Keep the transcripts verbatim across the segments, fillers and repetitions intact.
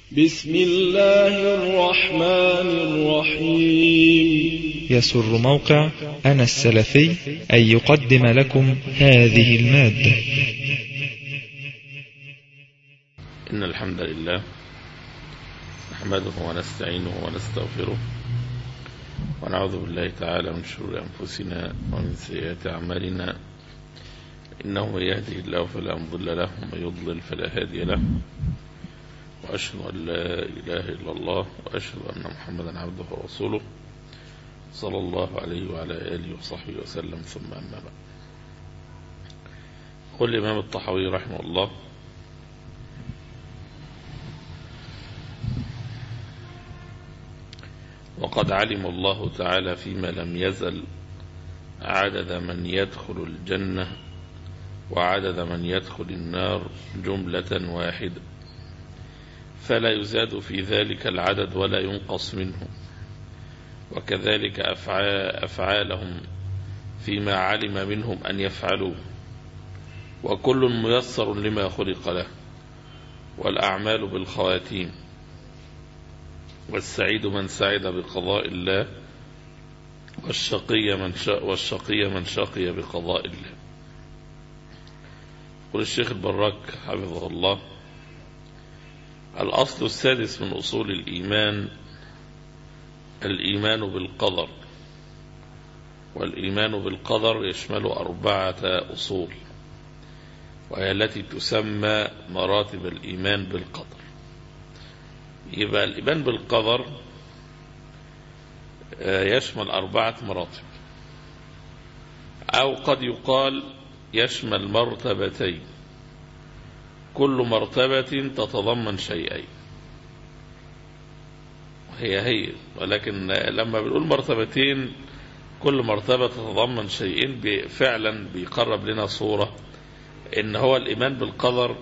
بسم الله الرحمن الرحيم. يسر موقع أنا السلفي أن يقدم لكم هذه المادة. إن الحمد لله نحمده ونستعينه ونستغفره ونعوذ بالله تعالى من شرور أنفسنا ومن سيئات أعمالنا، إنه من يهده الله فلا مضل له ومن يضلل فلا هادي له، وأشهد أن لا إله إلا الله وأشهد أن محمدا عبده ورسوله صلى الله عليه وعلى آله وصحبه وسلم، ثم أما بعد. قال الإمام الطحاوي رحمه الله: وقد علم الله تعالى فيما لم يزل عدد من يدخل الجنة وعدد من يدخل النار جملة واحدة، فلا يزاد في ذلك العدد ولا ينقص منه، وكذلك أفعالهم فيما علم منهم أن يفعلوه، وكل ميسر لما خلق له، والأعمال بالخواتيم، والسعيد من سعد بقضاء الله، والشقي من والشقي من شقي بقضاء الله. يقول الشيخ البراك حفظه الله: الأصل السادس من أصول الإيمان الإيمان بالقدر، والإيمان بالقدر يشمل أربعة أصول، وهي التي تسمى مراتب الإيمان بالقدر. يبقى الإيمان بالقدر يشمل أربعة مراتب، أو قد يقال يشمل مرتبتين، كل مرتبة تتضمن شيئين، هي هي ولكن لما بنقول مرتبتين كل مرتبة تتضمن شيئين فعلا بيقرب لنا صورة إن هو الإيمان بالقدر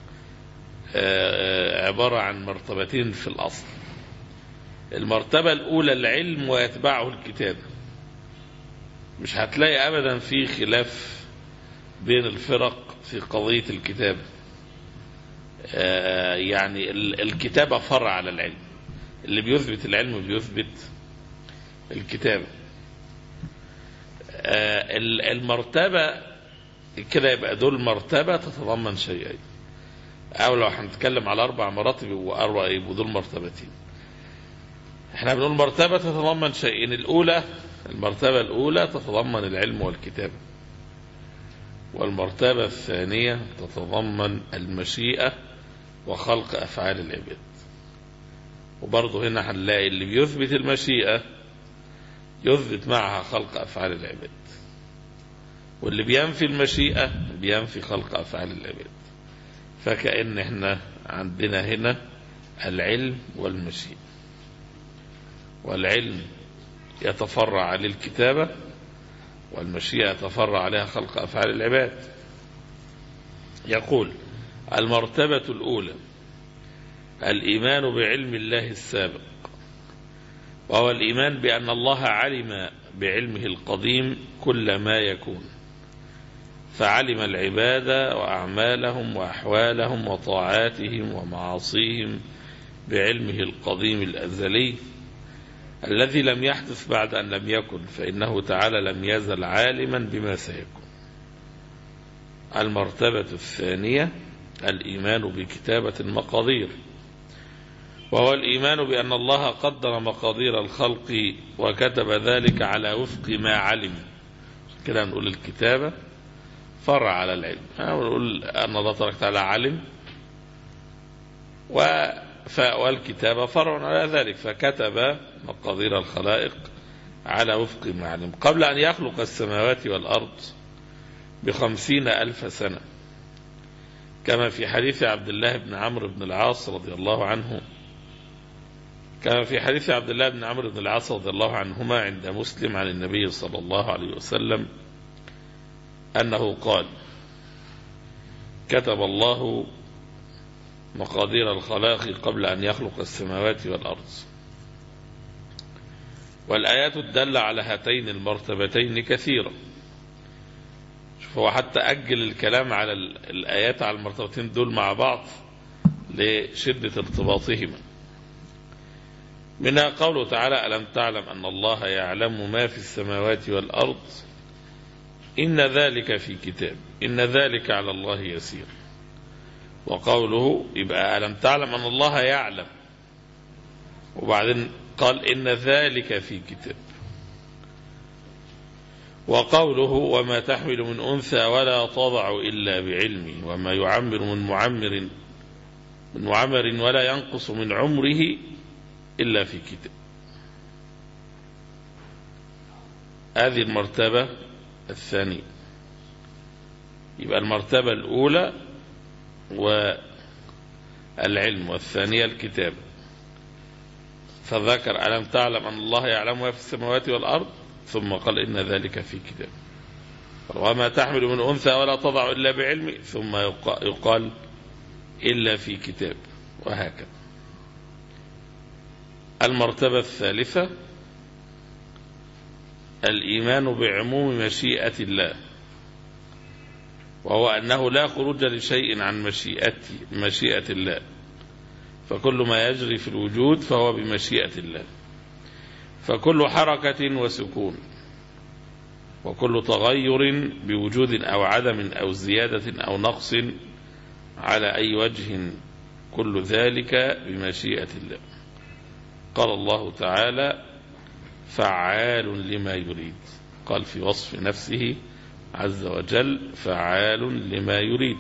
عبارة عن مرتبتين في الأصل. المرتبة الأولى العلم ويتبعه الكتاب، مش هتلاقي أبدا في خلاف بين الفرق في قضية الكتاب، يعني الكتابة فرع على العلم، اللي بيثبت العلم بيثبت الكتابة. المرتبة كده يبقى دول مرتبة تتضمن شيئين، أو لو هنتكلم على أربع مراتب وأربع يبقوا دول مرتبتين. احنا بنقول مرتبة تتضمن شيئين، الأولى المرتبة الأولى تتضمن العلم والكتابة، والمرتبة الثانية تتضمن المشيئة وخلق أفعال العباد. وبرضه هنا هنلاقي اللي بيثبت المشيئة يثبت معها خلق أفعال العباد، واللي بينفي المشيئة بينفي خلق أفعال العباد. فكأن احنا عندنا هنا العلم والمشيئة، والعلم يتفرع عليه الكتابة، والمشيئة يتفرع عليها خلق أفعال العباد. يقول: المرتبة الأولى الإيمان بعلم الله السابق، وهو الإيمان بأن الله علم بعلمه القديم كل ما يكون، فعلم العباد وأعمالهم وأحوالهم وطاعاتهم ومعاصيهم بعلمه القديم الأزلي الذي لم يحدث بعد أن لم يكن، فإنه تعالى لم يزل عالما بما سيكون. المرتبة الثانية الإيمان بكتابة المقادير، وهو الإيمان بأن الله قدر مقادير الخلق وكتب ذلك على وفق ما علم. كده نقول الكتابة فرع على العلم، نقول أن الله تبارك وتعالى علم، والكتابة فرع على ذلك، فكتب مقادير الخلائق على وفق ما علم قبل أن يخلق السماوات والأرض بخمسين ألف سنة، كما في حديث عبد الله بن عمرو بن العاص رضي الله عنه كما في حديث عبد الله بن عمرو بن العاص رضي الله عنهما عند مسلم عن النبي صلى الله عليه وسلم أنه قال: كتب الله مقادير الخلائق قبل أن يخلق السماوات والأرض. والآيات الدالة على هاتين المرتبتين كثيرة. شوف، هو حتى أجل الكلام على الآيات على المرتبتين دول مع بعض لشدة ارتباطهما. منها قوله تعالى: ألم تعلم أن الله يعلم ما في السماوات والأرض إن ذلك في كتاب إن ذلك على الله يسير. وقوله يبقى ألم تعلم أن الله يعلم، وبعدين قال إن ذلك في كتاب. وقوله: وما تحمل من أنثى ولا تضع إلا بعلمه وما يعمر من معمر من معمر ولا ينقص من عمره إلا في كتاب. هذه المرتبة الثانية. يبقى المرتبة الأولى والعلم، والثانية الكتاب. فذكر ألم تعلم أن الله يعلم ما في السماوات والأرض، ثم قال إن ذلك في كتاب. وما تحمل من أنثى ولا تضع إلا بعلمه، ثم يقال إلا في كتاب، وهكذا. المرتبة الثالثة الإيمان بعموم مشيئة الله، وهو أنه لا خروج لشيء عن مشيئة مشيئة الله، فكل ما يجري في الوجود فهو بمشيئة الله، فكل حركة وسكون وكل تغير بوجود أو عدم أو زيادة أو نقص على أي وجه كل ذلك بمشيئة الله. قال الله تعالى: فعال لما يريد. قال في وصف نفسه عز وجل: فعال لما يريد.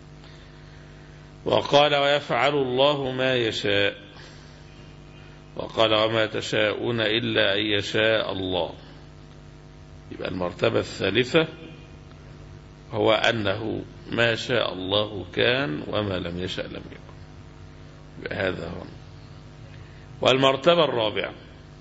وقال: ويفعل الله ما يشاء. وقال: وما تشاءون إلا أن يشاء الله. يبقى المرتبة الثالثة هو أنه ما شاء الله كان وما لم يشاء لم يكن. يبقى هذا هو. والمرتبة الرابعة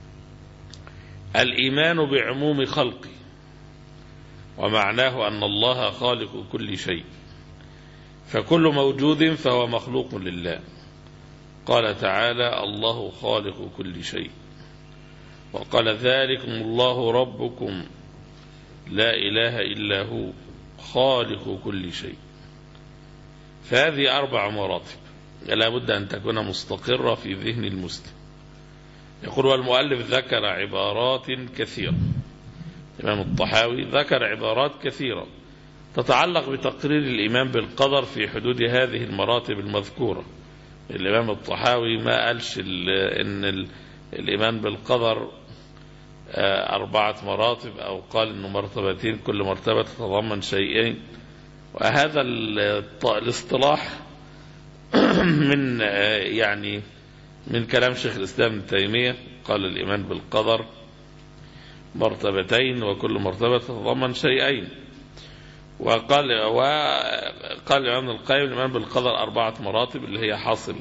الإيمان بعموم خلقه، ومعناه أن الله خالق كل شيء، فكل موجود فهو مخلوق لله. قال تعالى: الله خالق كل شيء. وقال: ذلكم الله ربكم لا إله إلا هو خالق كل شيء. فهذه أربع مراتب لا بد أن تكون مستقرة في ذهن المسلم. يقول: والمؤلف ذكر عبارات كثيرة. الإمام الطحاوي ذكر عبارات كثيرة تتعلق بتقرير الإيمان بالقدر في حدود هذه المراتب المذكورة. الإمام الطحاوي ما قالش إن الإيمان بالقدر أربعة مراتب، أو قال إنه مرتبتين كل مرتبة تتضمن شيئين. وهذا الاصطلاح من يعني من كلام شيخ الإسلام ابن تيمية. قال: الإيمان بالقدر مرتبتين وكل مرتبة تتضمن شيئين. وقال وقال الإمام القيم: الإيمان بالقدر أربعة مراتب، اللي هي حاصل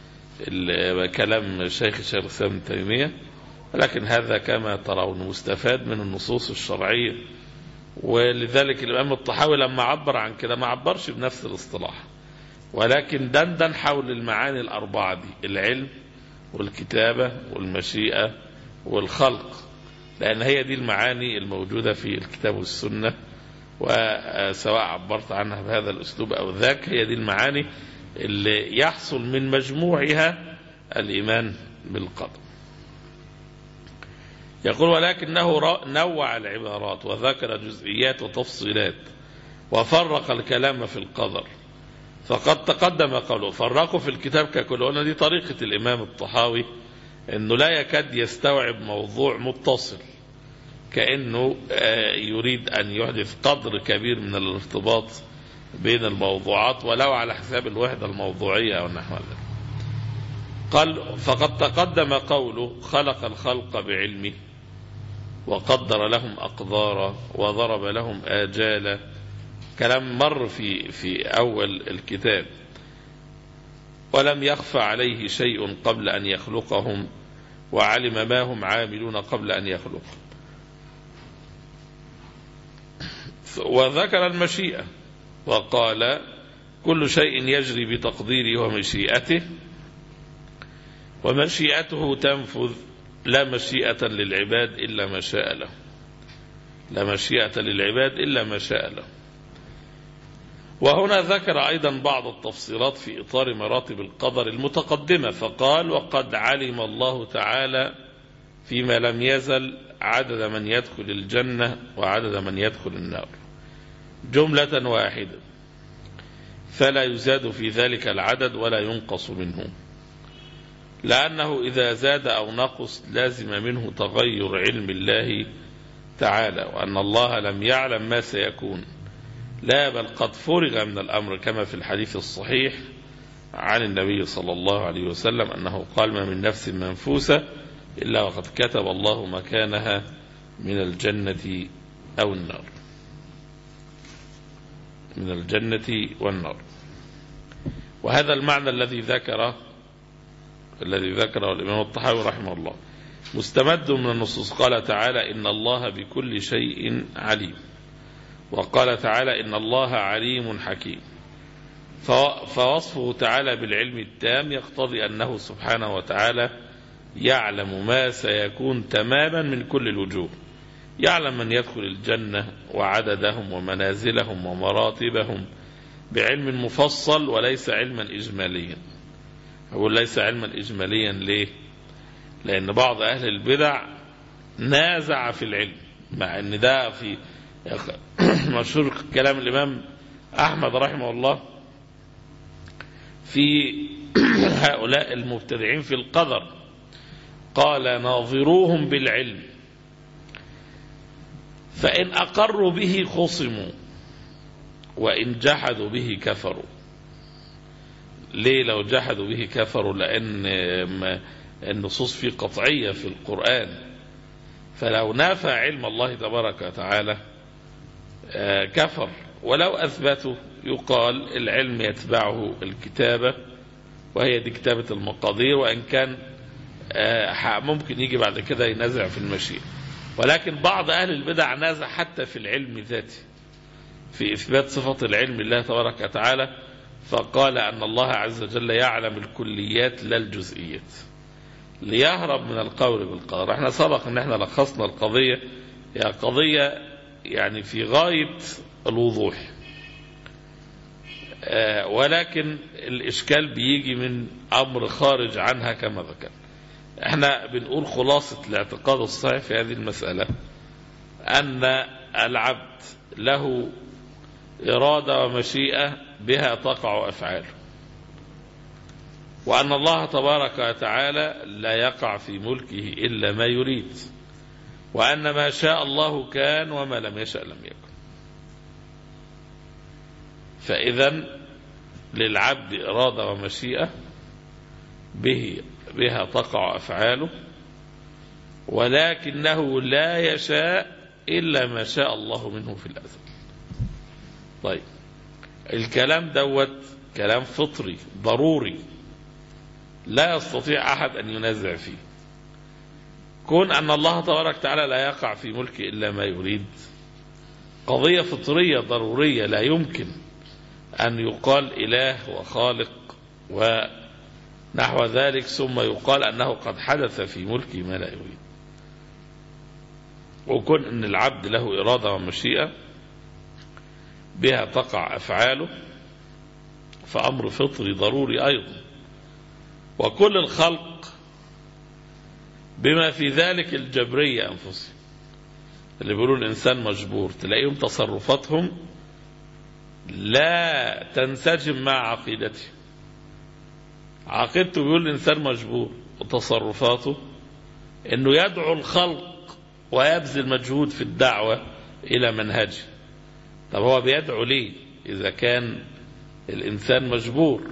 كلام شيخ شيخ الإسلام ابن تيمية. ولكن هذا كما ترون مستفاد من النصوص الشرعية. ولذلك الإمام الطحاوي لما عبر عن كده ما عبرش بنفس الاصطلاح، ولكن دندن حول المعاني الأربعة دي: العلم والكتابة والمشيئة والخلق، لأن هي دي المعاني الموجودة في الكتاب والسنة. وسواء عبرت عنها بهذا الأسلوب أو ذاك، هي دي المعاني اللي يحصل من مجموعها الإيمان بالقدر. يقول: ولكنه نوع العبارات وذكر جزئيات وتفصيلات وفرق الكلام في القدر. فقد تقدم قوله فرقوا في الكتاب ككل. قلنا دي طريقة الإمام الطحاوي، أنه لا يكاد يستوعب موضوع متصل، كأنه يريد أن يحدث قدر كبير من الارتباط بين الموضوعات ولو على حساب الوحدة الموضوعية أو نحو ذلك. قال: فقد تقدم قوله خلق الخلق بعلمه وقدر لهم أقدارا وضرب لهم آجالا. كلام مر في في أول الكتاب. ولم يخفى عليه شيء قبل أن يخلقهم، وعلم ما هم عاملون قبل أن يخلقهم. وذكر المشيئة وقال: كل شيء يجري بتقديره ومشيئته، ومشيئته تنفذ، لا مشيئة للعباد إلا ما شاء له. لا مشيئة للعباد إلا ما شاء له. وهنا ذكر أيضا بعض التفصيلات في إطار مراتب القدر المتقدمة، فقال: وقد علم الله تعالى فيما لم يزل عدد من يدخل الجنة وعدد من يدخل النار جملة واحدة، فلا يزاد في ذلك العدد ولا ينقص منه، لأنه إذا زاد أو نقص لازم منه تغير علم الله تعالى، وأن الله لم يعلم ما سيكون، لا بل قد فرغ من الأمر، كما في الحديث الصحيح عن النبي صلى الله عليه وسلم أنه قال: ما من نفس منفوسة إلا وقد كتب الله مكانها من الجنة أو النار، من الجنة والنار. وهذا المعنى الذي ذكره الذي ذكره الإمام الطحاوي رحمه الله مستمد من النصوص. قال تعالى: إن الله بكل شيء عليم، وقال تعالى: إن الله عليم حكيم. فوصفه تعالى بالعلم التام يقتضي أنه سبحانه وتعالى يعلم ما سيكون تماما من كل الوجوه، يعلم من يدخل الجنة وعددهم ومنازلهم ومراتبهم بعلم مفصل وليس علما إجماليا. أقول ليس علما إجماليا ليه؟ لأن بعض أهل البدع نازع في العلم، مع أن ده في مشهور كلام الإمام أحمد رحمه الله في هؤلاء المبتدعين في القدر، قال: ناظروهم بالعلم فإن أقروا به خصموا وإن جحدوا به كفروا. ليه لو جحدوا به كفروا؟ لأن النصوص فيه قطعية في القرآن، فلو نافى علم الله تبارك وتعالى كفر، ولو أثبته يقال العلم يتبعه الكتابة، وهي دي كتابة المقادير، وإن كان ممكن يجي بعد كده ينازع في المشيئة. ولكن بعض أهل البدع نازع حتى في العلم ذاته، في إثبات صفة العلم لله تبارك وتعالى، فقال أن الله عز وجل يعلم الكليات لا الجزئيات، ليهرب من القول بالقدر. احنا سبق ان احنا لخصنا القضية، هي قضية يعني في غاية الوضوح، آه ولكن الإشكال بيجي من أمر خارج عنها كما ذكر. احنا بنقول خلاصة الاعتقاد الصحيح في هذه المسألة أن العبد له إرادة ومشيئة بها تقع أفعاله، وأن الله تبارك وتعالى لا يقع في ملكه إلا ما يريد، وأن ما شاء الله كان وما لم يشأ لم يكن. فإذا للعبد إرادة ومشيئة به بها تقع أفعاله، ولكنه لا يشاء إلا ما شاء الله منه في الأزل. طيب، الكلام دوت كلام فطري ضروري لا يستطيع أحد أن ينازع فيه. كون أن الله تبارك وتعالى لا يقع في ملكه إلا ما يريد قضية فطرية ضرورية، لا يمكن أن يقال إله وخالق ونحو ذلك ثم يقال أنه قد حدث في ملكه ما لا يريد. وكون أن العبد له إرادة ومشيئة بها تقع أفعاله فأمر فطري ضروري أيضا. وكل الخلق بما في ذلك الجبرية أنفسهم، اللي بيقولوا الإنسان مجبور، تلاقيهم تصرفاتهم لا تنسجم مع عقيدته. عقيدته بيقول الإنسان مجبور، وتصرفاته أنه يدعو الخلق ويبذل مجهود في الدعوة إلى منهجه. طب هو بيدعو ليه إذا كان الإنسان مجبور؟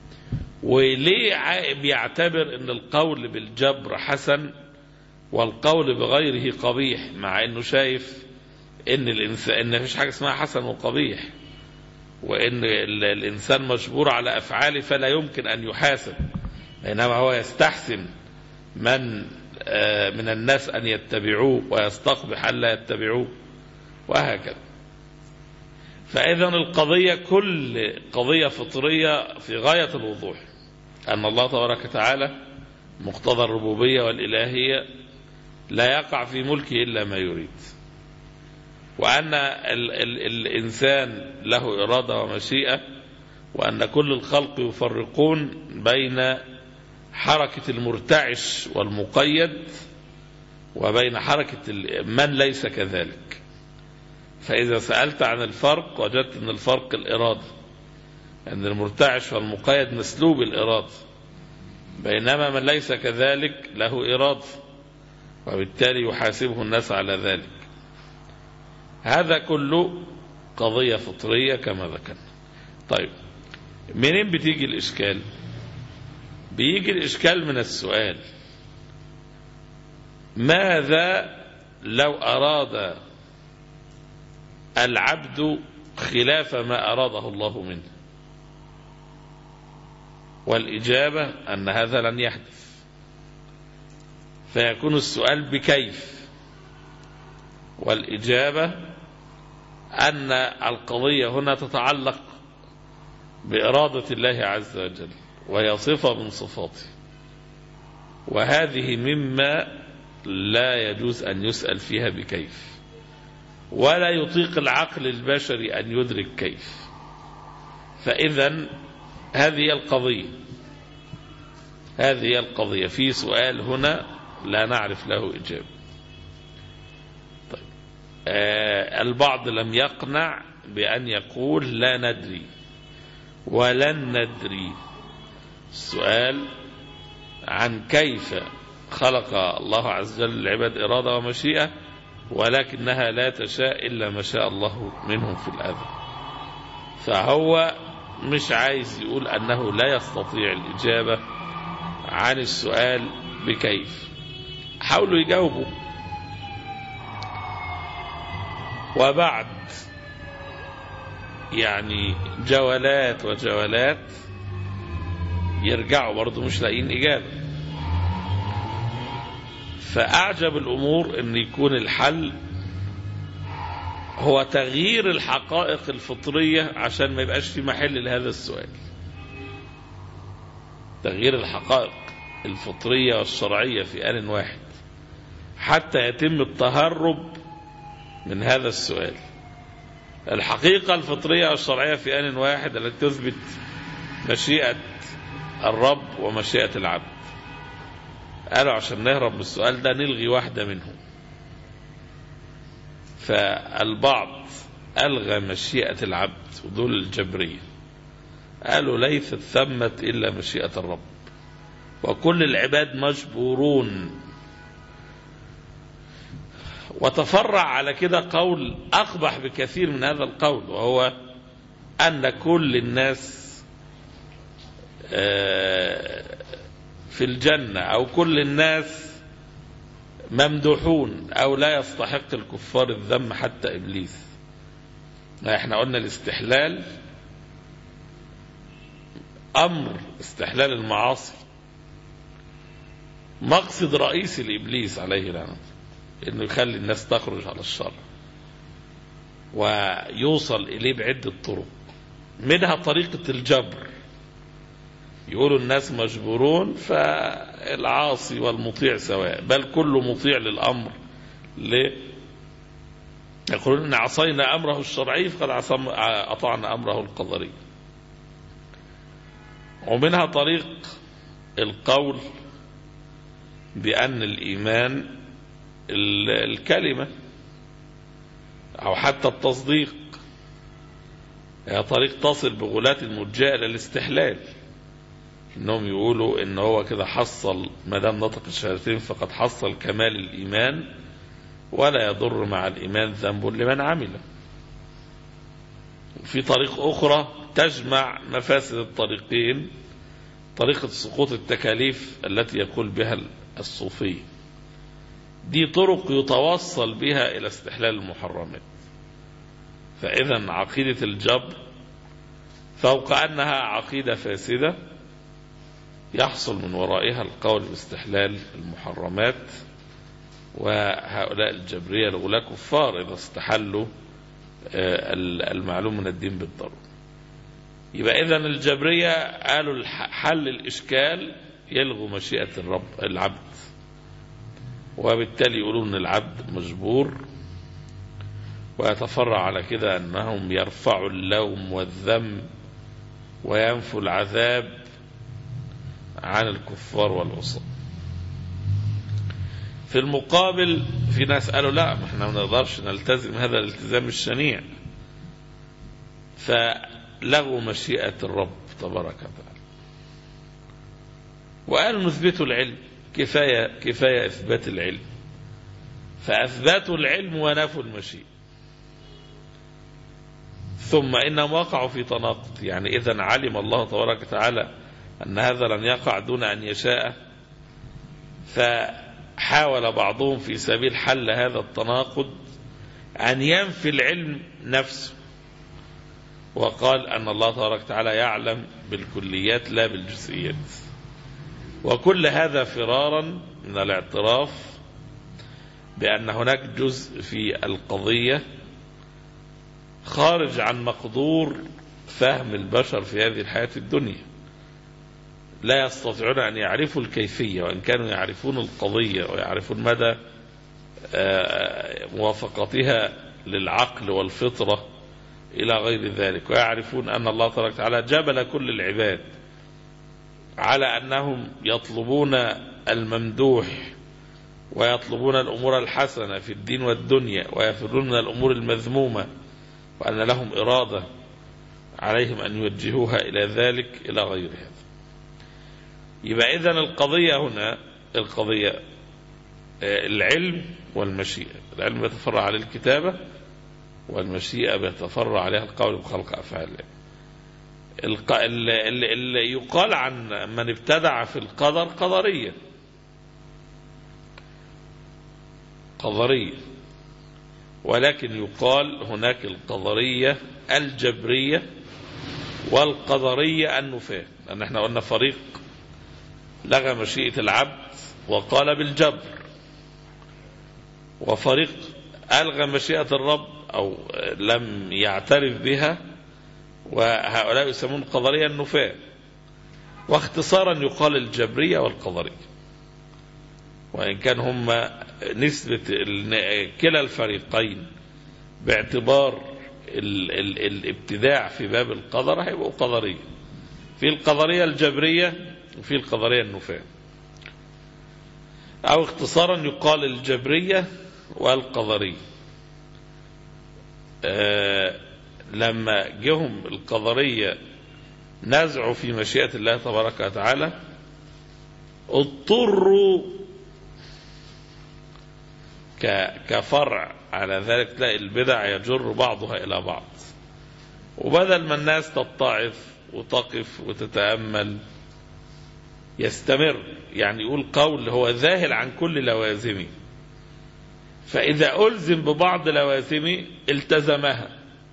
وليه بيعتبر أن القول بالجبر حسن والقول بغيره قبيح، مع أنه شايف أن الإنسان أن مفيش حاجة اسمها حسن وقبيح، وأن الإنسان مجبور على أفعاله فلا يمكن أن يحاسب، إنما هو يستحسن من من الناس أن يتبعوه ويستقبح أن لا يتبعوه وهكذا. فإذا القضية كل قضية فطرية في غاية الوضوح، أن الله تبارك وتعالى مقتضى الربوبية والإلهية لا يقع في ملكه إلا ما يريد. وأن ال ال الإنسان له إرادة ومشيئة، وأن كل الخلق يفرقون بين حركة المرتعش والمقيد وبين حركة من ليس كذلك. فإذا سألت عن الفرق وجدت أن الفرق الإرادة، أن المرتعش والمقيد مسلوب الإرادة، بينما من ليس كذلك له إرادة، وبالتالي يحاسبه الناس على ذلك. هذا كله قضية فطرية كما ذكرنا. طيب منين بتيجي الإشكال؟ بيجي الإشكال من السؤال: ماذا لو أراد العبد خلاف ما أراده الله منه؟ والإجابة أن هذا لن يحدث، فيكون السؤال بكيف؟ والإجابة أن القضية هنا تتعلق بإرادة الله عز وجل، وهي صفة من صفاته، وهذه مما لا يجوز أن يسأل فيها بكيف، ولا يطيق العقل البشري أن يدرك كيف. فإذن هذه هي القضية، هذه هي القضية. في سؤال هنا لا نعرف له إجابة. طيب آه البعض لم يقنع بأن يقول لا ندري ولن ندري. السؤال عن كيف خلق الله عز وجل العباد إرادة ومشيئة، ولكنها لا تشاء إلا ما شاء الله منهم في الأذى. فهو مش عايز يقول أنه لا يستطيع الإجابة عن السؤال بكيف. حاولوا يجاوبوا. وبعد يعني جولات وجولات يرجعوا برضو مش لاقين إجابة. فأعجب الأمور أن يكون الحل هو تغيير الحقائق الفطرية عشان ما يبقاش في محل لهذا السؤال. تغيير الحقائق الفطرية والشرعية في آن واحد حتى يتم التهرب من هذا السؤال. الحقيقة الفطرية والشرعية في آن واحد التي تثبت مشيئة الرب ومشيئة العبد. قالوا عشان نهرب من السؤال ده نلغي واحدة منهم. فالبعض ألغى مشيئة العبد، ودول الجبرية قالوا ليست ثمة إلا مشيئة الرب، وكل العباد مجبورون. وتفرع على كده قول أقبح بكثير من هذا القول، وهو أن كل الناس في الجنة أو كل الناس ممدوحون أو لا يستحق الكفار الذم حتى إبليس. احنا قلنا الاستحلال أمر استحلال المعاصي مقصد رئيسي لإبليس عليه لعنة، إنه يخلي الناس تخرج على الشر ويوصل إليه بعدة طرق، منها طريقة الجبر. يقولوا الناس مجبورون فالعاصي والمطيع سواء، بل كل مطيع للأمر ل... يقولون إن عصينا أمره الشرعي فقد أطعنا أمره القدري. ومنها طريق القول بأن الإيمان الكلمة أو حتى التصديق، هي طريق تصل بغلاة المرجئة إلى الاستحلال، إنهم يقولوا إن هو كده حصل ما دام نطق الشهادتين فقد حصل كمال الإيمان، ولا يضر مع الإيمان ذنب لمن عمله. في طريق أخرى تجمع مفاسد الطريقين، طريقة سقوط التكاليف التي يقول بها الصوفية. دي طرق يتوصل بها إلى استحلال المحرمات. فإذا عقيدة الجبر فوق أنها عقيدة فاسدة يحصل من ورائها القول باستحلال المحرمات، وهؤلاء الجبرية الغلاة كفار إذا استحلوا المعلوم من الدين بالضرورة. يبقى إذن الجبرية قالوا حل الإشكال يلغوا مشيئة الرب العبد، وبالتالي يقولون أن العبد مجبور ويتفرع على كده أنهم يرفعوا اللوم والذم وينفوا العذاب عن الكفار والعصاة. في المقابل في ناس قالوا لا، ما احنا ما نقدرش نلتزم هذا الالتزام الشنيع، فلغوا مشيئة الرب تبارك وتعالى وقالوا نثبتوا العلم، كفاية كفاية إثبات العلم، فأثبتوا العلم ونفوا المشيئة. ثم إنهم وقعوا في تناقض، يعني إذن علم الله تبارك وتعالى أن هذا لن يقع دون أن يشاء، فحاول بعضهم في سبيل حل هذا التناقض أن ينفي العلم نفسه، وقال أن الله تبارك وتعالى يعلم بالكليات لا بالجزئيات. وكل هذا فرارا من الاعتراف بأن هناك جزء في القضية خارج عن مقدور فهم البشر في هذه الحياة الدنيا، لا يستطيعون أن يعرفوا الكيفية، وإن كانوا يعرفون القضية ويعرفون مدى موافقتها للعقل والفطرة إلى غير ذلك، ويعرفون أن الله تبارك وتعالى جبل كل العباد على أنهم يطلبون الممدوح ويطلبون الأمور الحسنة في الدين والدنيا ويفرون من الأمور المذمومة، وأن لهم إرادة عليهم أن يوجهوها إلى ذلك إلى غير هذا. يبقى إذن القضية هنا القضية العلم والمشيئة. العلم يتفرع على الكتابة، والمشيئة بيتفرع عليها القول بخلق أفعال. اللي يقال عن من ابتدع في القدر قدرية قدرية ولكن يقال هناك القدرية الجبرية والقدرية النفاة، لأن احنا قلنا فريق لغى مشيئة العبد وقال بالجبر، وفريق ألغى مشيئة الرب أو لم يعترف بها، وهؤلاء يسمون قدرية النفاة. واختصارا يقال الجبرية والقدرية، وإن كان هم نسبة كلا الفريقين باعتبار ال ال الابتداع في باب القدر هيبقوا قدرية، في القدرية الجبرية وفي القدرية النفاة. أو اختصارا يقال الجبرية والقدرية. آه لما جهم القدرية نزعوا في مشيئة الله تبارك وتعالى اضطروا كفرع على ذلك، تلاقي البدع يجر بعضها إلى بعض، وبدل ما الناس تتعظ وتقف وتتأمل يستمر، يعني يقول قول هو ذاهل عن كل لوازمه، فإذا ألزم ببعض لوازمه التزمها،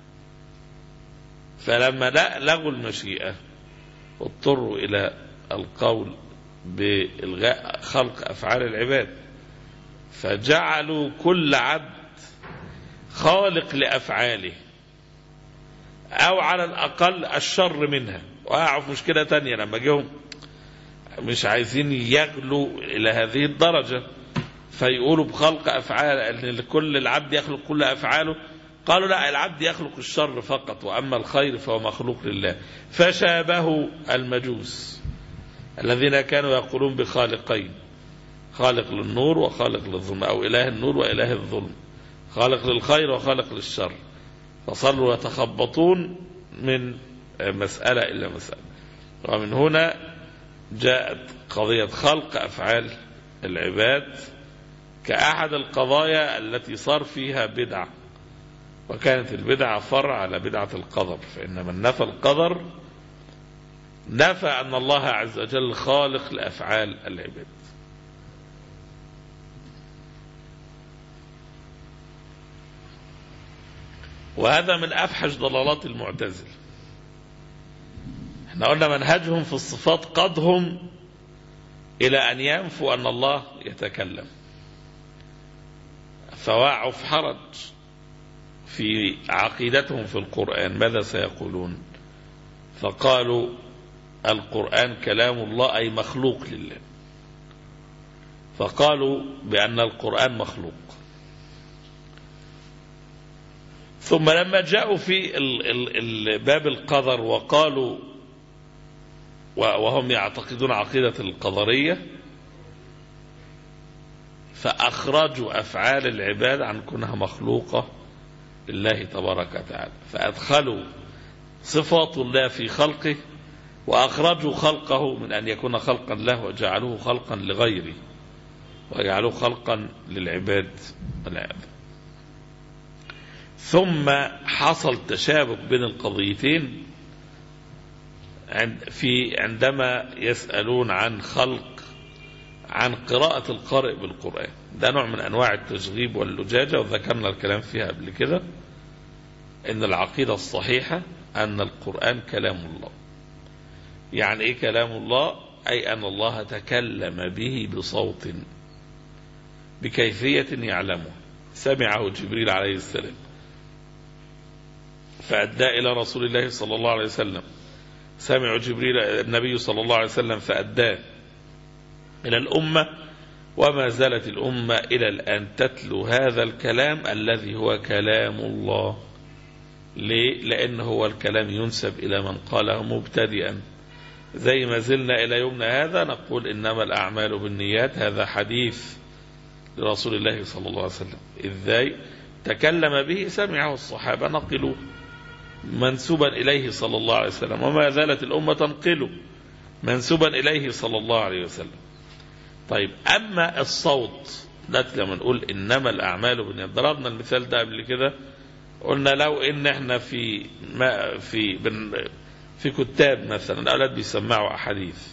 فلما لغوا المشيئة اضطروا إلى القول بإلغاء خلق أفعال العباد، فجعلوا كل عبد خالق لأفعاله أو على الأقل الشر منها. وقعوا في مشكلة تانية لما جهم مش عايزين يغلوا إلى هذه الدرجة، فيقولوا بخلق أفعال أن كل العبد يخلق كل أفعاله، قالوا لا، العبد يخلق الشر فقط، وأما الخير فهو مخلوق لله. فشابهوا المجوس الذين كانوا يقولون بخالقين، خالق للنور وخالق للظلم، أو إله النور وإله الظلم، خالق للخير وخالق للشر، فصلوا يتخبطون من مسألة إلى مسألة. ومن هنا جاءت قضية خلق أفعال العباد كأحد القضايا التي صار فيها بدعة، وكانت البدعة فرع على بدعة القدر، فإن من نفى القدر نفى أن الله عز وجل خالق لأفعال العباد. وهذا من أفحش ضلالات المعتزلة. احنا قلنا منهجهم في الصفات قادهم إلى أن ينفوا أن الله يتكلم، فوقعوا في حرج في عقيدتهم في القرآن. ماذا سيقولون؟ فقالوا القرآن كلام الله أي مخلوق لله، فقالوا بأن القرآن مخلوق. ثم لما جاءوا في ال ال ال باب القدر وقالوا وهم يعتقدون عقيدة القدرية، فأخرجوا أفعال العباد عن كونها مخلوقة لله تبارك وتعالى، فأدخلوا صفات الله في خلقه وأخرجوا خلقه من أن يكون خلقا له وجعلوه خلقا لغيره وجعلوه خلقا للعباد والعباد. ثم حصل تشابك بين القضيتين في عندما يسألون عن خلق عن قراءة القارئ بالقرآن. ده نوع من أنواع التشغيب واللجاجة، وذكرنا الكلام فيها قبل كده، إن العقيدة الصحيحة أن القرآن كلام الله. يعني إيه كلام الله؟ أي أن الله تكلم به بصوت بكيفية يعلمه، سمعه جبريل عليه السلام فأدى إلى رسول الله صلى الله عليه وسلم، سمع جبريل النبي صلى الله عليه وسلم فأداه إلى الأمة، وما زالت الأمة إلى الآن تتلو هذا الكلام الذي هو كلام الله. ليه؟ لأنه هو الكلام ينسب إلى من قاله مبتدئا، زي ما زلنا إلى يومنا هذا نقول إنما الأعمال بالنيات، هذا حديث لرسول الله صلى الله عليه وسلم، إذ تكلم به سمعه الصحابة نقلوه منسوبا إليه صلى الله عليه وسلم، وما زالت الأمة تنقله منسوبا إليه صلى الله عليه وسلم. طيب، أما الصوت دلوقتي لما نقول إنما الأعمال بالنيات، ضربنا المثال ده قبل كده، قلنا لو إن إحنا في ما في في كتاب مثلا الأولاد بيسمعوا أحاديث،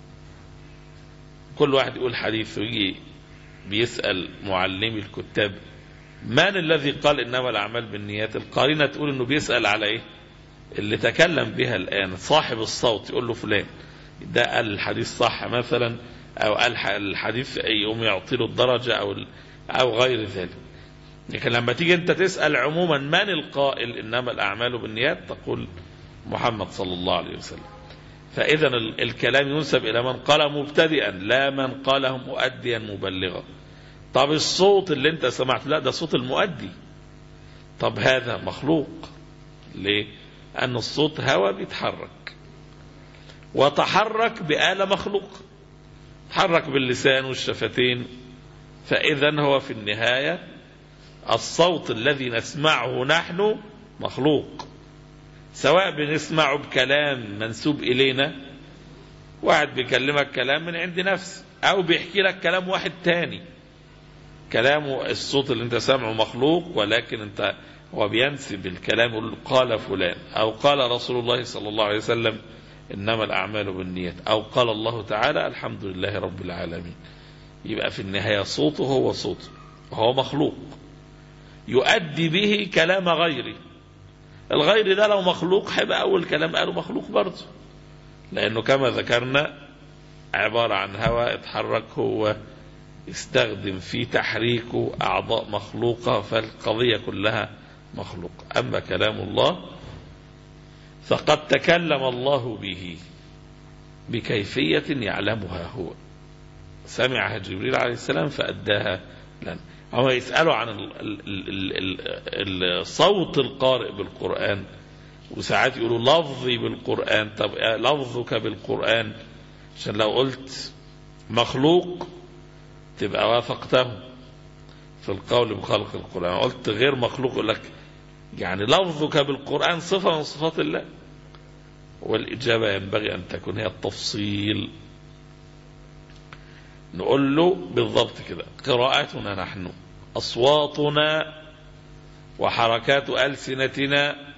كل واحد يقول حديث ويجي بيسأل معلمي الكتاب من الذي قال إنما الأعمال بالنيات؟ القارنة تقول إنه بيسأل على إيه؟ اللي تكلم بها الآن صاحب الصوت، يقول له فلان ده قال الحديث صح مثلا، أو قال الحديث يقوم يعطي له الدرجة أو أو غير ذلك. لكن لما تيجي أنت تسأل عموما من القائل إنما الأعمال بالنيات، تقول محمد صلى الله عليه وسلم. فإذا الكلام ينسب إلى من قال مبتدئا لا من قاله مؤديا مبلغا. طب الصوت اللي انت سمعت، لا ده صوت المؤدي. طب هذا مخلوق. ليه؟ أن الصوت هوا بيتحرك، وتحرك بآلة مخلوق، تحرك باللسان والشفتين. فإذا هو في النهاية الصوت الذي نسمعه نحن مخلوق، سواء بنسمعه بكلام منسوب إلينا، واحد بيكلمك كلام من عند نفس، أو بيحكي لك كلام واحد تاني، كلامه الصوت اللي انت سامعه مخلوق، ولكن انت هو بينسب الكلام يقول قال فلان، أو قال رسول الله صلى الله عليه وسلم إنما الأعمال بالنيات، أو قال الله تعالى الحمد لله رب العالمين. يبقى في النهاية صوته هو صوته، وهو مخلوق يؤدي به كلام غيره. الغير ده لو مخلوق هيبقى أول كلام قاله مخلوق برضه، لأنه كما ذكرنا عبارة عن هواء اتحرك هو يستخدم في تحريكه أعضاء مخلوقة، فالقضية كلها مخلوق. أما كلام الله فقد تكلم الله به بكيفية يعلمها هو، سمعها جبريل عليه السلام فأداها لنا. هم يسألوا عن الصوت القارئ بالقرآن، وساعات يقولوا لفظي بالقرآن. طب لفظك بالقرآن، عشان لو قلت مخلوق تبقى وافقته في القول بخلق القرآن، قلت غير مخلوق يقول لك يعني لفظك بالقرآن صفة من صفات الله. والإجابة ينبغي أن تكون هي التفصيل. نقول له بالضبط كده، قراءاتنا نحن، أصواتنا وحركات ألسنتنا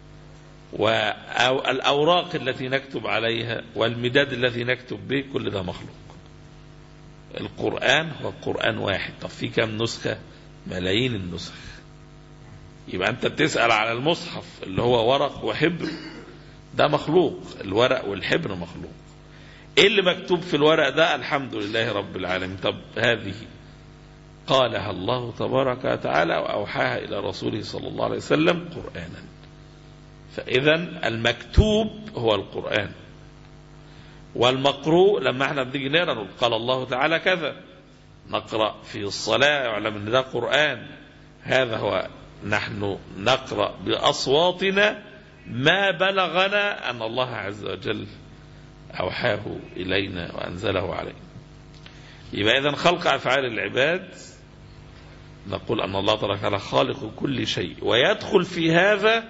والأوراق التي نكتب عليها والمداد الذي نكتب به، كل ده مخلوق. القرآن هو القرآن واحد. طب في كم نسخة؟ ملايين النسخ. يبقى أنت بتسأل على المصحف اللي هو ورق وحبر، ده مخلوق، الورق والحبر مخلوق. إيه اللي مكتوب في الورق ده؟ الحمد لله رب العالمين. طب هذه قالها الله تبارك وتعالى وأوحاها إلى رسوله صلى الله عليه وسلم قرآنا. فإذا المكتوب هو القرآن، والمقروء لما احنا بنيجي نقرا نقول قال الله تعالى كذا، نقرأ في الصلاة يعلم ان ده قرآن. هذا هو نحن نقرأ بأصواتنا ما بلغنا أن الله عز وجل أوحاه إلينا وأنزله علينا. يبقى إذن خلق أفعال العباد نقول أن الله تبارك وتعالى خالق كل شيء، ويدخل في هذا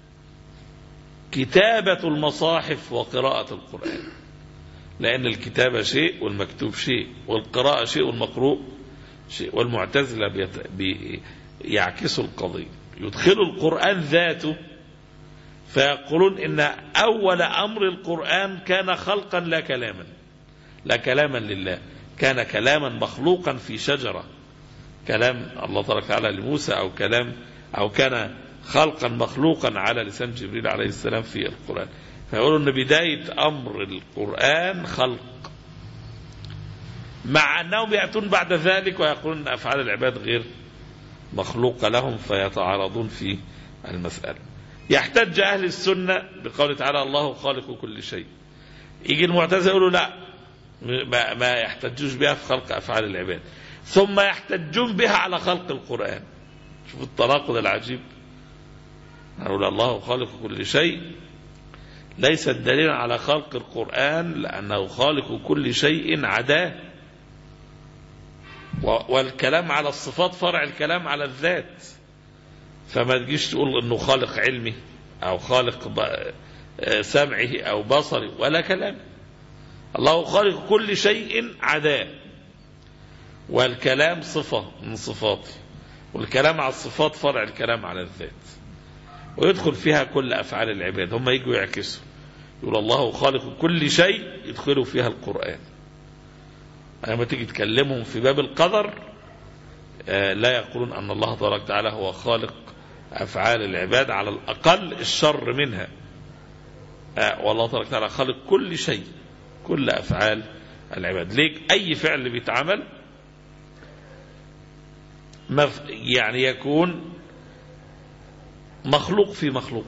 كتابة المصاحف وقراءة القرآن، لأن الكتابة شيء والمكتوب شيء والقراءة شيء والمقروء شيء. والمعتزلة يعكسوا القضية، يدخلوا القرآن ذاته فيقولون إن أول أمر القرآن كان خلقا لا كلاما، لا كلاما لله، كان كلاما مخلوقا في شجرة، كلام الله تبارك وتعالى لموسى، أو كلام أو كان خلقا مخلوقا على لسان جبريل عليه السلام في القرآن. فيقولوا أن بداية أمر القرآن خلق، مع أنهم يأتون بعد ذلك ويقولون أن أفعال العباد غير مخلوقة لهم، فيتعارضون في المسألة. يحتج أهل السنة بقول تعالى الله خالق كل شيء. يجي المعتزلة يقولوا لا، ما يحتجوش بها في خلق أفعال العباد، ثم يحتجون بها على خلق القرآن. شوفوا التناقض العجيب. نقول الله خالق كل شيء ليس دليلا على خلق القرآن، لأنه خالق كل شيء عداه، والكلام على الصفات فرع الكلام على الذات، فما تجيش تقول انه خالق علمي او خالق سمعه او بصري ولا كلام. الله خالق كل شيء عداه، والكلام صفة من صفاته، والكلام على الصفات فرع الكلام على الذات، ويدخل فيها كل أفعال العباد. هم يجوا يعكسوا، يقول الله خالق كل شيء، يدخلوا فيها القرآن. لما تيجي تكلمهم في باب القدر لا يقولون أن الله تبارك وتعالى هو خالق أفعال العباد، على الأقل الشر منها، والله تبارك وتعالى خالق كل شيء، كل أفعال العباد. ليك أي فعل بيتعمل يعني يكون مخلوق في مخلوق.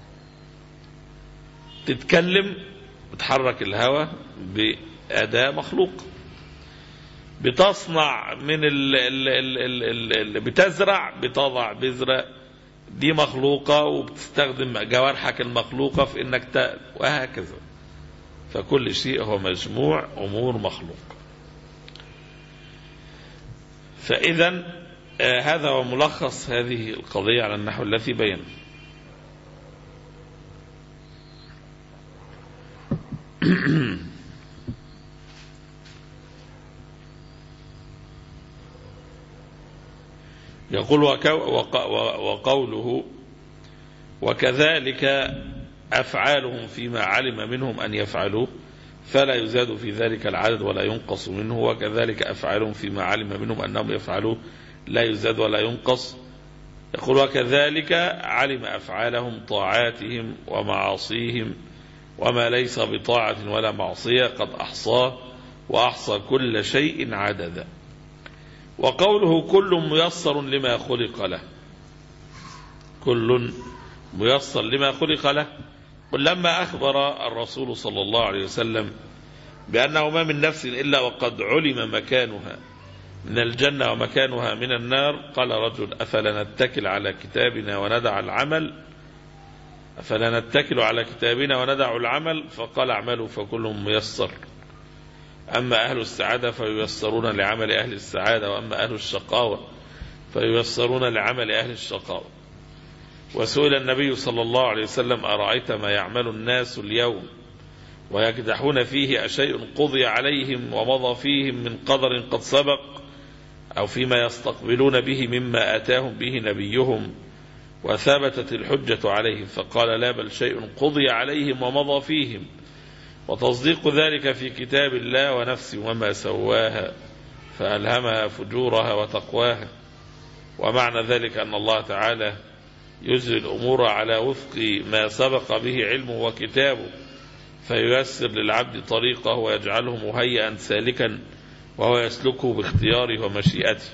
تتكلم بتحرك الهواء بأداة مخلوق، بتصنع من اللي بتزرع، بتضع بذرة دي مخلوقة، وبتستخدم جوارحك المخلوقة في انك ت... وهكذا. فكل شيء هو مجموع امور مخلوق. فاذا آه هذا هو ملخص هذه القضية على النحو الذي بين. يقول وقوله وكذلك أفعالهم فيما علم منهم أن يفعلوه فلا يزاد في ذلك العدد ولا ينقص منه، وكذلك أفعالهم فيما علم منهم أنهم يفعلوه لا يزاد ولا ينقص. يقول وكذلك علم أفعالهم طاعاتهم ومعاصيهم وما ليس بطاعة ولا معصية قد أحصاه وأحصى كل شيء عددا. وقوله كل ميسر لما خلق له، كل ميسر لما خلق له. ولما أخبر الرسول صلى الله عليه وسلم بأنه ما من نفس إلا وقد علم مكانها من الجنة ومكانها من النار، قال رجل أفلا نتكل على كتابنا وندع العمل أفلا نتكل على كتابنا وندع العمل فقال اعملوا فكل ميسر، أما أهل السعادة فييسرون لعمل أهل السعادة، وأما أهل الشقاوة فييسرون لعمل أهل الشقاوة. وسئل النبي صلى الله عليه وسلم أرأيت ما يعمل الناس اليوم ويكدحون فيه أشيء قضي عليهم ومضى فيهم من قدر قد سبق أو فيما يستقبلون به مما آتاهم به نبيهم وثبتت الحجة عليهم؟ فقال لا، بل شيء قضي عليهم ومضى فيهم، وتصديق ذلك في كتاب الله ونفس وما سواها فألهمها فجورها وتقواها. ومعنى ذلك أن الله تعالى يجري الأمور على وفق ما سبق به علمه وكتابه، فييسر للعبد طريقه ويجعله مهيئا سالكا وهو يسلكه باختياره ومشيئته.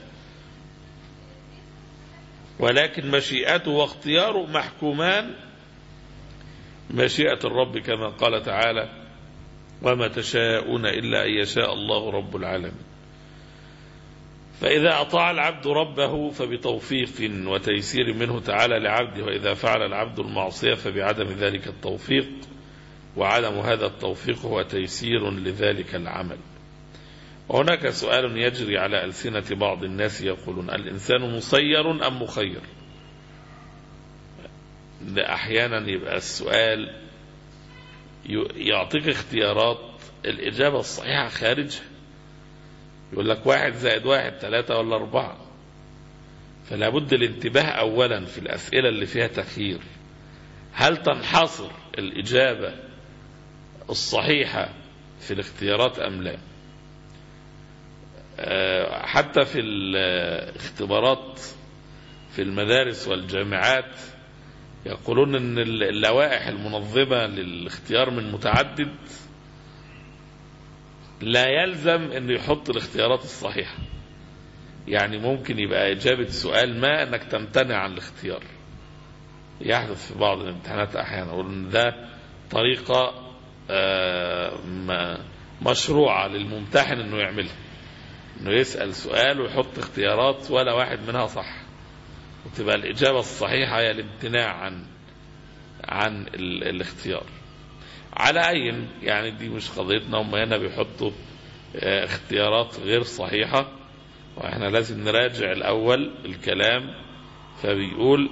ولكن مشيئته واختياره محكومان مشيئة الرب كما قال تعالى وما تشاءون إلا أن يشاء الله رب العالمين. فإذا أطاع العبد ربه فبتوفيق وتيسير منه تعالى لعبده، وإذا فعل العبد المعصية فبعدم ذلك التوفيق، وعدم هذا التوفيق هو تيسير لذلك العمل. وهناك سؤال يجري على ألسنة بعض الناس يقولون: الإنسان مسير أم مخير؟ أحيانا يبقى السؤال يعطيك اختيارات الإجابة الصحيحة خارجها، يقول لك واحد زائد واحد ثلاثة ولا أربعة. فلا بد الانتباه أولا في الأسئلة اللي فيها تخيير، هل تنحصر الإجابة الصحيحة في الاختيارات أم لا؟ حتى في الاختبارات في المدارس والجامعات يقولون أن اللوائح المنظمة للاختيار من متعدد لا يلزم أنه يحط الاختيارات الصحيحة. يعني ممكن يبقى إجابة سؤال ما أنك تمتنع عن الاختيار. يحدث في بعض الامتحانات أحيانا، أقول أن ده طريقة مشروعة للممتحن أنه يعملها، أنه يسأل سؤال ويحط اختيارات ولا واحد منها صح، وتبقى الإجابة الصحيحة هي الامتناع عن عن الاختيار. على أي يعني دي مش قضيتنا، هم هنا بيحطوا اختيارات غير صحيحة، وإحنا لازم نراجع الأول الكلام. فبيقول: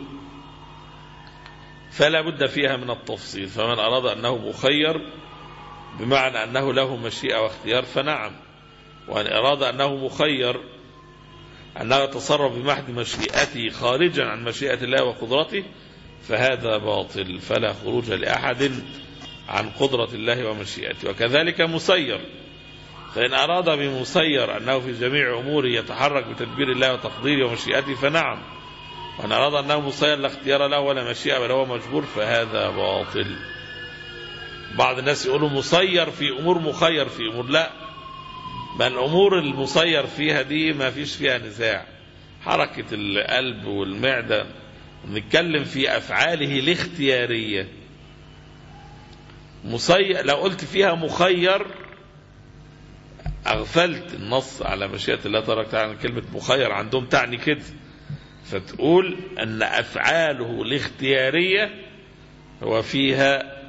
فلا بد فيها من التفصيل، فمن أراد أنه مخير بمعنى أنه له مشيئة واختيار فنعم، وأن أراد أنه مخير أنه يتصرف بمحض مشيئته خارجا عن مشيئة الله وقدرته فهذا باطل، فلا خروج لأحد عن قدرة الله ومشيئته. وكذلك مسير، فإن أراد بمسير أنه في جميع أموره يتحرك بتدبير الله وتقديره ومشيئته فنعم، وإن أراد أنه مسير لا اختيار له ولا مشيئة بل هو مجبور فهذا باطل. بعض الناس يقولوا مسير في أمور مخير في أمور، لا، ما الأمور المسير فيها دي ما فيش فيها نزاع. حركة القلب والمعدة نتكلم في أفعاله الاختيارية. مسير لو قلت فيها مخير أغفلت النص على مشيئة الله تبارك وتعالى. كلمة مخير عندهم تعني كده، فتقول أن أفعاله الاختيارية هو فيها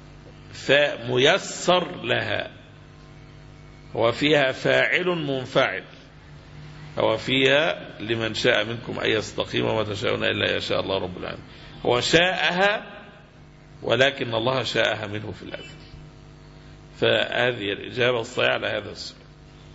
ميسر لها، هو فيها فاعل منفعل، هو فيها لمن شاء منكم أن يستقيم وما تشاءون إلا يشاء الله رب العالمين. هو شاءها ولكن الله شاءها منه في الأزل. فهذه الإجابة الصحيحة على هذا السؤال.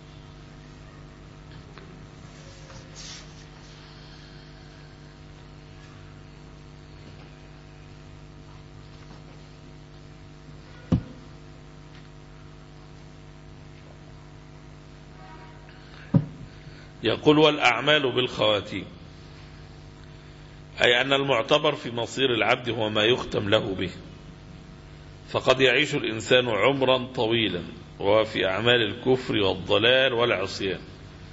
يقول: والأعمال بالخواتيم، أي أن المعتبر في مصير العبد هو ما يختم له به. فقد يعيش الإنسان عمرا طويلا وهو في أعمال الكفر والضلال والعصيان،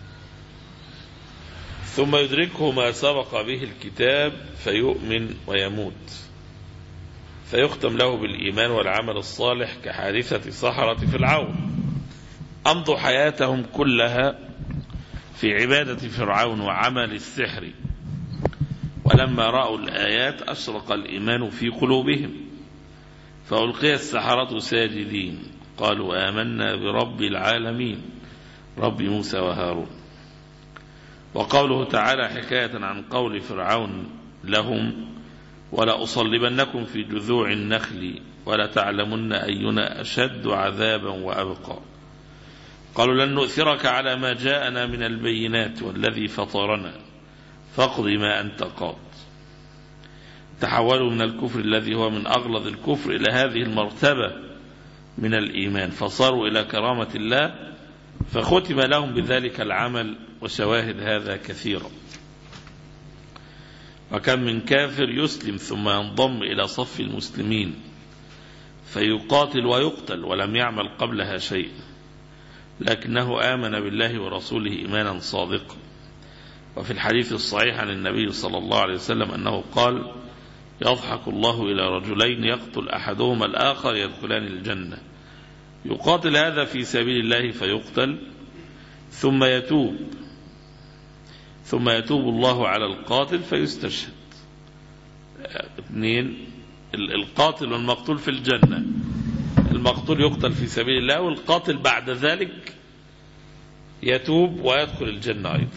ثم يدركه ما سبق به الكتاب فيؤمن ويموت، فيختم له بالإيمان والعمل الصالح كحادثة سحرة فرعون، أمضوا حياتهم كلها في عبادة فرعون وعمل السحر، ولما رأوا الآيات أشرق الإيمان في قلوبهم، فألقي السحرة ساجدين قالوا آمنا برب العالمين رب موسى وهارون. وقوله تعالى حكاية عن قول فرعون لهم: ولا أصلبنكم في جذوع النخل ولا تعلمن أينا أشد عذابا وأبقى. قالوا لن نؤثرك على ما جاءنا من البينات والذي فطرنا فاقض ما أنت قاض. تحولوا من الكفر الذي هو من أغلظ الكفر إلى هذه المرتبة من الإيمان، فصاروا إلى كرامة الله، فختم لهم بذلك العمل، وشواهد هذا كثيرة. وكم من كافر يسلم ثم ينضم إلى صف المسلمين فيقاتل ويقتل ولم يعمل قبلها شيء، لكنه آمن بالله ورسوله إيمانا صادقا. وفي الحديث الصحيح عن النبي صلى الله عليه وسلم أنه قال: يضحك الله إلى رجلين يقتل أحدهما الآخر يدخلان الجنة، يقاتل هذا في سبيل الله فيقتل ثم يتوب ثم يتوب الله على القاتل فيستشهد. اثنين، القاتل والمقتول في الجنة، المقتول يقتل في سبيل الله، والقاتل بعد ذلك يتوب ويدخل الجنة أيضا.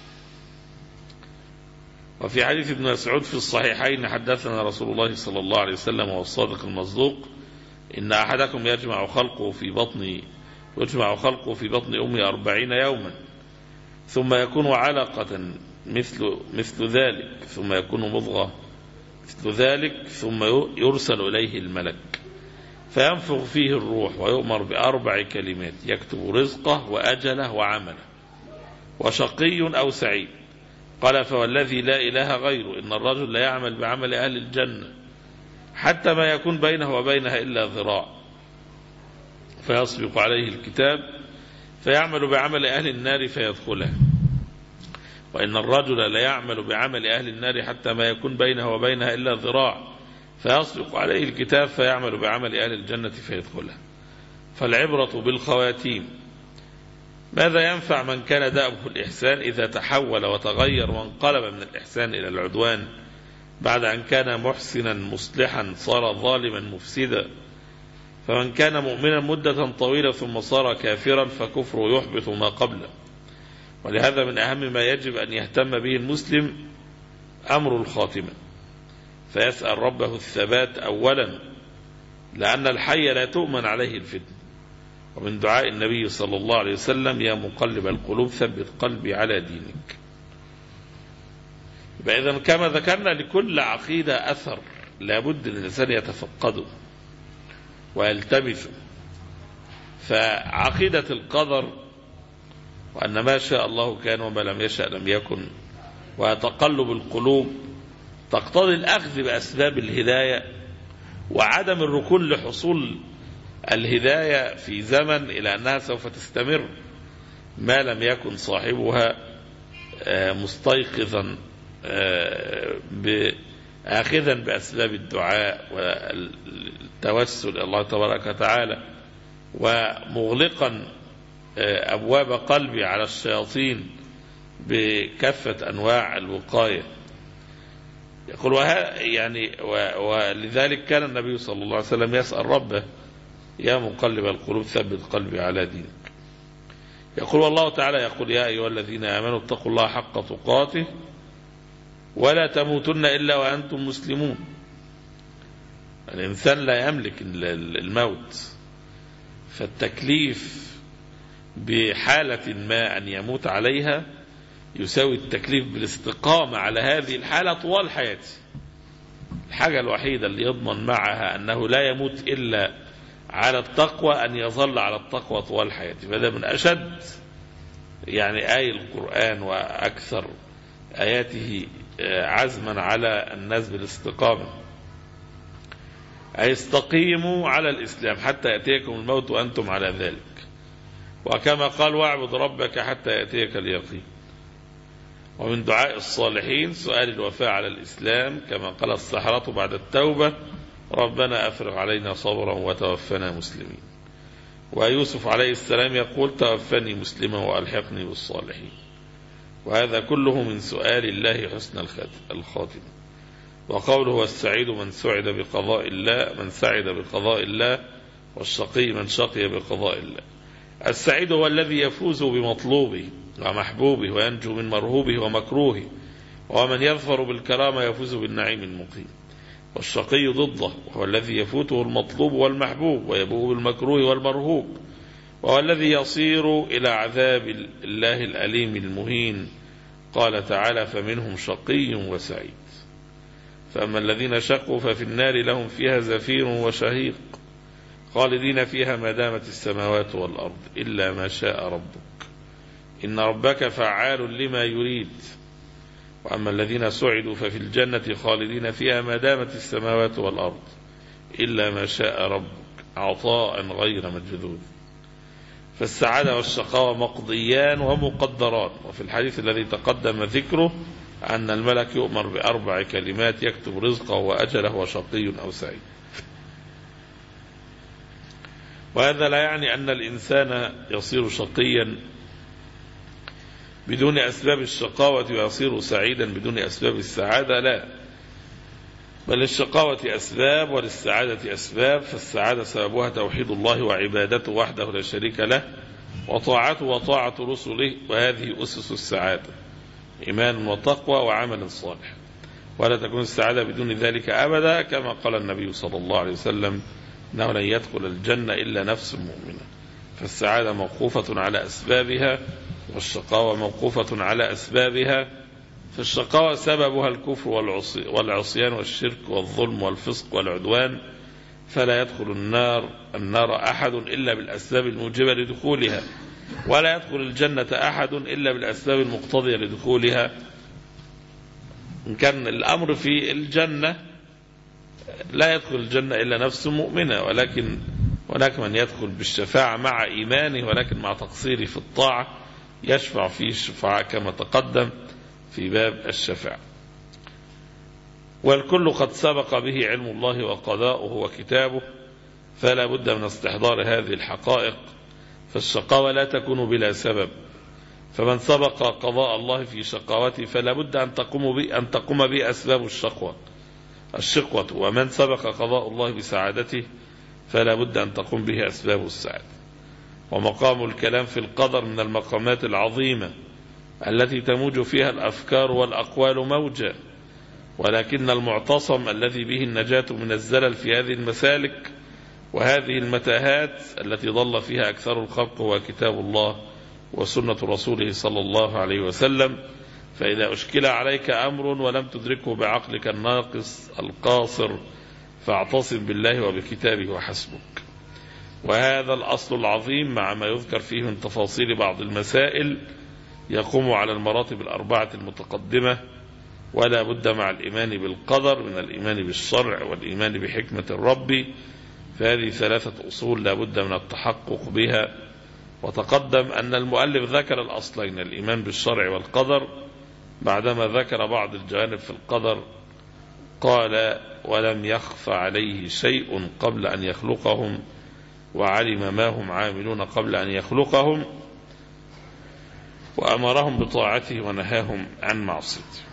وفي حديث ابن مسعود في الصحيحين حدثنا رسول الله صلى الله عليه وسلم وهو الصادق المصدوق: إن أحدكم يجمع خلقه في بطن يجمع خلقه في بطن أمه أربعين يوما ثم يكون علقة مثل مثل ذلك ثم يكون مضغة مثل ذلك ثم يرسل إليه الملك فينفخ فيه الروح ويؤمر بأربع كلمات يكتب رزقه وأجله وعمله وشقي أو سعيد. قال: فوالذي لا إله غيره إن الرجل لا يعمل بعمل أهل الجنة حتى ما يكون بينه وبينها إلا ذراع فيسبق عليه الكتاب فيعمل بعمل أهل النار فيدخلها، وإن الرجل لا يعمل بعمل أهل النار حتى ما يكون بينه وبينها إلا ذراع فيسبق عليه الكتاب فيعمل بعمل أهل الجنة فيدخلها. فالعبرة بالخواتيم. ماذا ينفع من كان دأبه الإحسان إذا تحول وتغير وانقلب من الإحسان إلى العدوان بعد أن كان محسنا مصلحا صار ظالما مفسدا؟ فمن كان مؤمنا مدة طويلة ثم صار كافرا فكفره يحبط ما قبله. ولهذا من أهم ما يجب أن يهتم به المسلم أمر الخاتمة، فيسأل ربه الثبات أولا، لأن الحي لا تؤمن عليه الفتن. ومن دعاء النبي صلى الله عليه وسلم: يا مقلب القلوب ثبت قلبي على دينك. إذن كما ذكرنا لكل عقيدة أثر لابد أن الإنسان يتفقده ويلتمسه. فعقيدة القدر وأن ما شاء الله كان وما لم يشأ لم يكن وتقلب القلوب تقتضي الأخذ بأسباب الهداية وعدم الركون لحصول الهداية في زمن إلى أنها سوف تستمر ما لم يكن صاحبها مستيقظا آخذا بأسباب الدعاء والتوسل إلى الله تبارك وتعالى ومغلقا أبواب قلبي على الشياطين بكافة أنواع الوقاية. يقول يعني ولذلك كان النبي صلى الله عليه وسلم يسأل ربه: يا مقلب القلوب ثبت قلبي على دينك. يقول والله تعالى يقول: يا أيها الذين آمنوا اتقوا الله حق تقاته ولا تموتن إلا وأنتم مسلمون. الإنسان لا يملك الموت، فالتكليف بحالة ما أن يموت عليها يساوي التكليف بالاستقامة على هذه الحالة طوال حياته. الحاجة الوحيدة اللي يضمن معها أنه لا يموت إلا على التقوى أن يظل على التقوى طوال حياته. فهذا من أشد يعني آية القرآن وأكثر آياته عزما على الناس بالاستقامة. أي استقيموا على الإسلام حتى يأتيكم الموت وأنتم على ذلك، وكما قال: واعبد ربك حتى يأتيك اليقين. ومن دعاء الصالحين سؤال الوفاء على الإسلام، كما قال السحرة بعد التوبة: ربنا أفرغ علينا صبرا وتوفنا مسلمين. ويوسف عليه السلام يقول: توفني مسلما وألحقني بالصالحين. وهذا كله من سؤال الله حسن الخاتمة. وقوله: والسعيد من سعد بقضاء الله من سعد بقضاء الله والشقي من شقي بقضاء الله. السعيد هو الذي يفوز بمطلوبه ومحبوبه وينجو من مرهوبه ومكروهه، ومن يظفر بالكرامة يفوز بالنعيم المقيم. والشقي ضده، وهو الذي يفوته المطلوب والمحبوب ويبوء بالمكروه والمرهوب، وهو الذي يصير إلى عذاب الله الأليم المهين. قال تعالى: فمنهم شقي وسعيد. فأما الذين شقوا ففي النار لهم فيها زفير وشهيق خالدين فيها ما دامت السماوات والأرض إلا ما شاء ربك إن ربك فعال لما يريد. وأما الذين سعدوا ففي الجنة خالدين فيها ما دامت السماوات والأرض إلا ما شاء ربك عطاء غير مجذوذ. فالسعادة والشقاوة مقضيان ومقدران. وفي الحديث الذي تقدم ذكره أن الملك يؤمر بأربع كلمات يكتب رزقه وأجله وشقي أو سعيد. وهذا لا يعني أن الإنسان يصير شقيا بدون أسباب الشقاوة ويصير سعيدا بدون أسباب السعادة، لا، بل للشقاوة أسباب وللسعادة أسباب. فالسعادة سببها توحيد الله وعبادته وحده لا شريك له وطاعته وطاعة رسله، وهذه أسس السعادة: إيمان وتقوى وعمل صالح. ولا تكون السعادة بدون ذلك أبدا، كما قال النبي صلى الله عليه وسلم: إنه لن يدخل الجنة إلا نفس مؤمنة. فالسعادة موقوفة على أسبابها، والشقاوة موقوفة على أسبابها. فالشقاوة سببها الكفر والعصيان والشرك والظلم والفسق والعدوان، فلا يدخل النار النار أحد إلا بالأسباب الموجبة لدخولها، ولا يدخل الجنة أحد إلا بالأسباب المقتضية لدخولها. إن كان الأمر في الجنة لا يدخل الجنة إلا نفس مؤمنة، ولكن هناك من يدخل بالشفاعة مع إيمانه، ولكن مع تقصيره في الطاعة يشفع فيه الشفاعة كما تقدم في باب الشفاعة. والكل قد سبق به علم الله وقضاؤه وكتابه، فلا بد من استحضار هذه الحقائق. فالشقاوة لا تكون بلا سبب، فمن سبق قضاء الله في شقاوته فلا بد أن تقوم به أن تقوم به أسباب الشقوة الشقوة ومن سبق قضاء الله بسعادته فلا بد أن تقوم به أسباب السعادة. ومقام الكلام في القدر من المقامات العظيمة التي تموج فيها الأفكار والأقوال موجة، ولكن المعتصم الذي به النجاة من الزلل في هذه المسالك وهذه المتاهات التي ضل فيها أكثر الخلق هو كتاب الله وسنة رسوله صلى الله عليه وسلم. فإذا أشكل عليك أمر ولم تدركه بعقلك الناقص القاصر فاعتصم بالله وبكتابه وحسبك. وهذا الأصل العظيم مع ما يذكر فيه من تفاصيل بعض المسائل يقوم على المراتب الأربعة المتقدمة، ولا بد مع الإيمان بالقدر من الإيمان بالشرع والإيمان بحكمة الرب. فهذه ثلاثة أصول لا بد من التحقق بها. وتقدم أن المؤلف ذكر الأصلين: الإيمان بالشرع والقدر، بعدما ذكر بعض الجوانب في القدر قال: ولم يخف عليه شيء قبل أن يخلقهم وعلم ما هم عاملون قبل أن يخلقهم، وأمرهم بطاعته ونهاهم عن معصيته.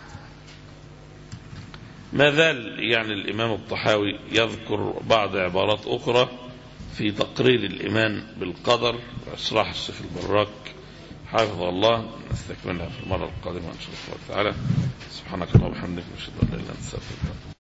ما زال يعني الإمام الطحاوي يذكر بعض عبارات أخرى في تقرير الإيمان بالقدر، وأشرح الشيخ البراك حفظه الله. نستكملها في المرة القادمة إن شاء الله تعالى. سبحانك اللهم وبحمدك، نشهد أن لا إله إلا أنت، نستغفرك.